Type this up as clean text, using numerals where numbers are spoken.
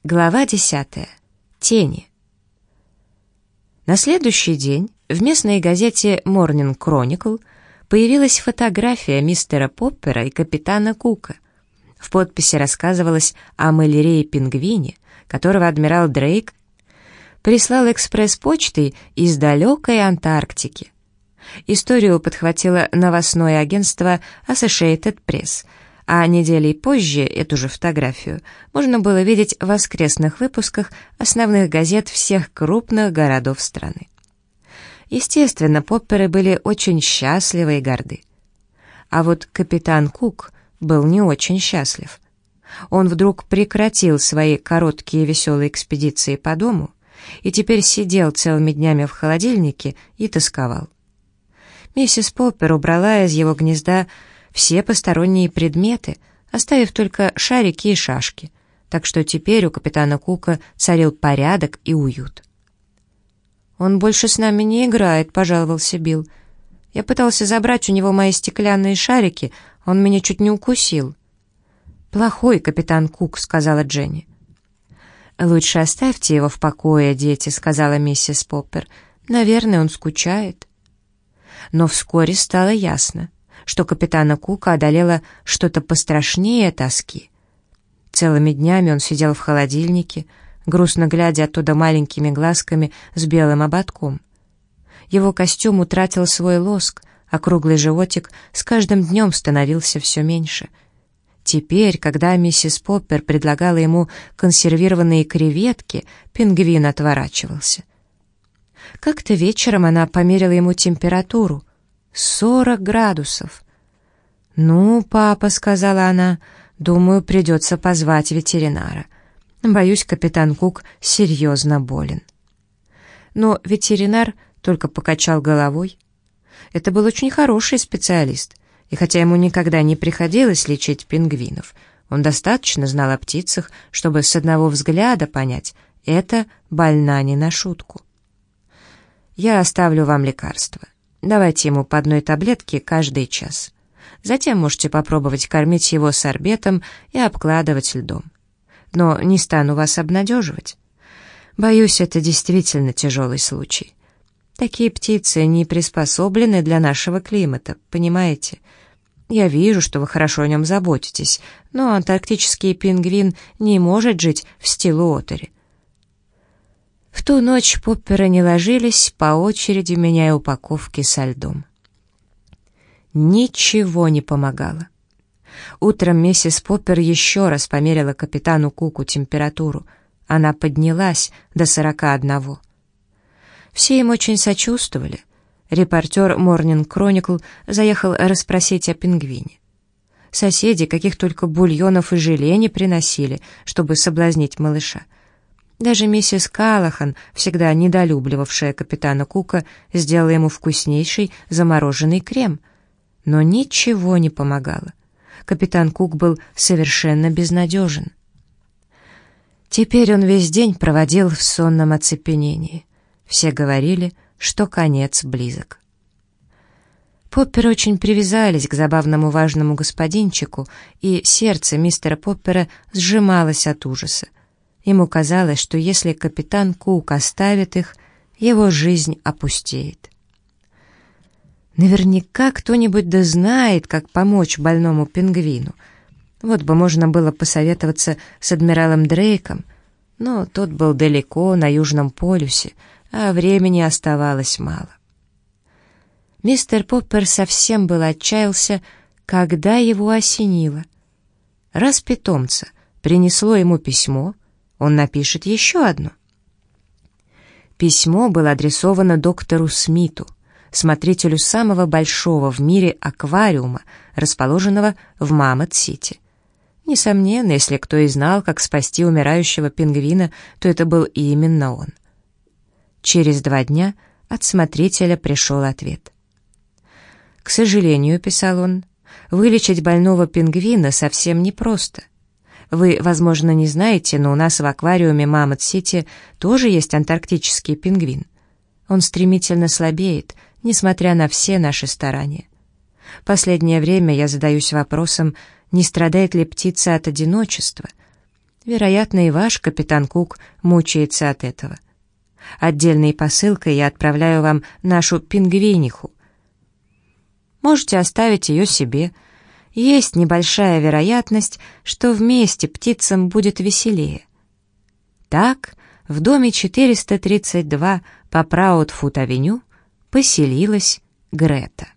Глава 10. Тени. На следующий день в местной газете Morning Chronicle появилась фотография мистера Поппера и капитана Кука. В подписи рассказывалось о малярее-пингвине, которого адмирал Дрейк прислал экспресс-почтой из далекой Антарктики. Историю подхватило новостное агентство Associated Press, а неделей позже эту же фотографию можно было видеть в воскресных выпусках основных газет всех крупных городов страны. Естественно, Попперы были очень счастливы и горды. А вот капитан Кук был не очень счастлив. Он вдруг прекратил свои короткие веселые экспедиции по дому и теперь сидел целыми днями в холодильнике и тосковал. Миссис Поппер убрала из его гнезда все посторонние предметы, оставив только шарики и шашки, так что теперь у капитана Кука царил порядок и уют. «Он больше с нами не играет», — пожаловался Билл. «Я пытался забрать у него мои стеклянные шарики, он меня чуть не укусил». «Плохой капитан Кук», — сказала Дженни. «Лучше оставьте его в покое, дети», — сказала миссис Поппер. «Наверное, он скучает». Но вскоре стало ясно, что капитана Кука одолело что-то пострашнее тоски. Целыми днями он сидел в холодильнике, грустно глядя оттуда маленькими глазками с белым ободком. Его костюм утратил свой лоск, а круглый животик с каждым днем становился все меньше. Теперь, когда миссис Поппер предлагала ему консервированные креветки, пингвин отворачивался. Как-то вечером она померила ему температуру. 40 градусов. «Ну, папа», — сказала она, — «думаю, придется позвать ветеринара. Боюсь, капитан Кук серьезно болен». Но ветеринар только покачал головой. Это был очень хороший специалист, и хотя ему никогда не приходилось лечить пингвинов, он достаточно знал о птицах, чтобы с одного взгляда понять, это больна не на шутку. «Я оставлю вам лекарство. Давайте ему по одной таблетке каждый час. Затем можете попробовать кормить его сорбетом и обкладывать льдом. Но не стану вас обнадеживать. Боюсь, это действительно тяжелый случай. Такие птицы не приспособлены для нашего климата, понимаете? Я вижу, что вы хорошо о нем заботитесь, но антарктический пингвин не может жить в Стиллуотере». В ту ночь Попперы не ложились, по очереди меняя упаковки со льдом. Ничего не помогало. Утром миссис Поппер еще раз померила капитану Куку температуру. Она поднялась до 41. Все им очень сочувствовали. Репортер Morning Chronicle заехал расспросить о пингвине. Соседи каких только бульонов и желе не приносили, чтобы соблазнить малыша. Даже миссис Каллахан, всегда недолюбливавшая капитана Кука, сделала ему вкуснейший замороженный крем. Но ничего не помогало. Капитан Кук был совершенно безнадежен. Теперь он весь день проводил в сонном оцепенении. Все говорили, что конец близок. Попперы очень привязались к забавному важному господинчику, и сердце мистера Поппера сжималось от ужаса. Ему казалось, что если капитан Кук оставит их, его жизнь опустеет. Наверняка кто-нибудь да знает, как помочь больному пингвину. Вот бы можно было посоветоваться с адмиралом Дрейком, но тот был далеко, на Южном полюсе, а времени оставалось мало. Мистер Поппер совсем был отчаялся, когда его осенило. Раз питомца принесло ему письмо, он напишет еще одно. Письмо было адресовано доктору Смиту, смотрителю самого большого в мире аквариума, расположенного в Маммот-Сити. Несомненно, если кто и знал, как спасти умирающего пингвина, то это был именно он. Через 2 дня от смотрителя пришел ответ. «К сожалению, — писал он, — вылечить больного пингвина совсем непросто. Вы, возможно, не знаете, но у нас в аквариуме Маммот-Сити тоже есть антарктический пингвин. Он стремительно слабеет, несмотря на все наши старания. Последнее время я задаюсь вопросом, не страдает ли птица от одиночества. Вероятно, и ваш капитан Кук мучается от этого. Отдельной посылкой я отправляю вам нашу пингвиниху. Можете оставить ее себе. Есть небольшая вероятность, что вместе птицам будет веселее. Так, в доме 432 по Праудфут-авеню поселилась Грета.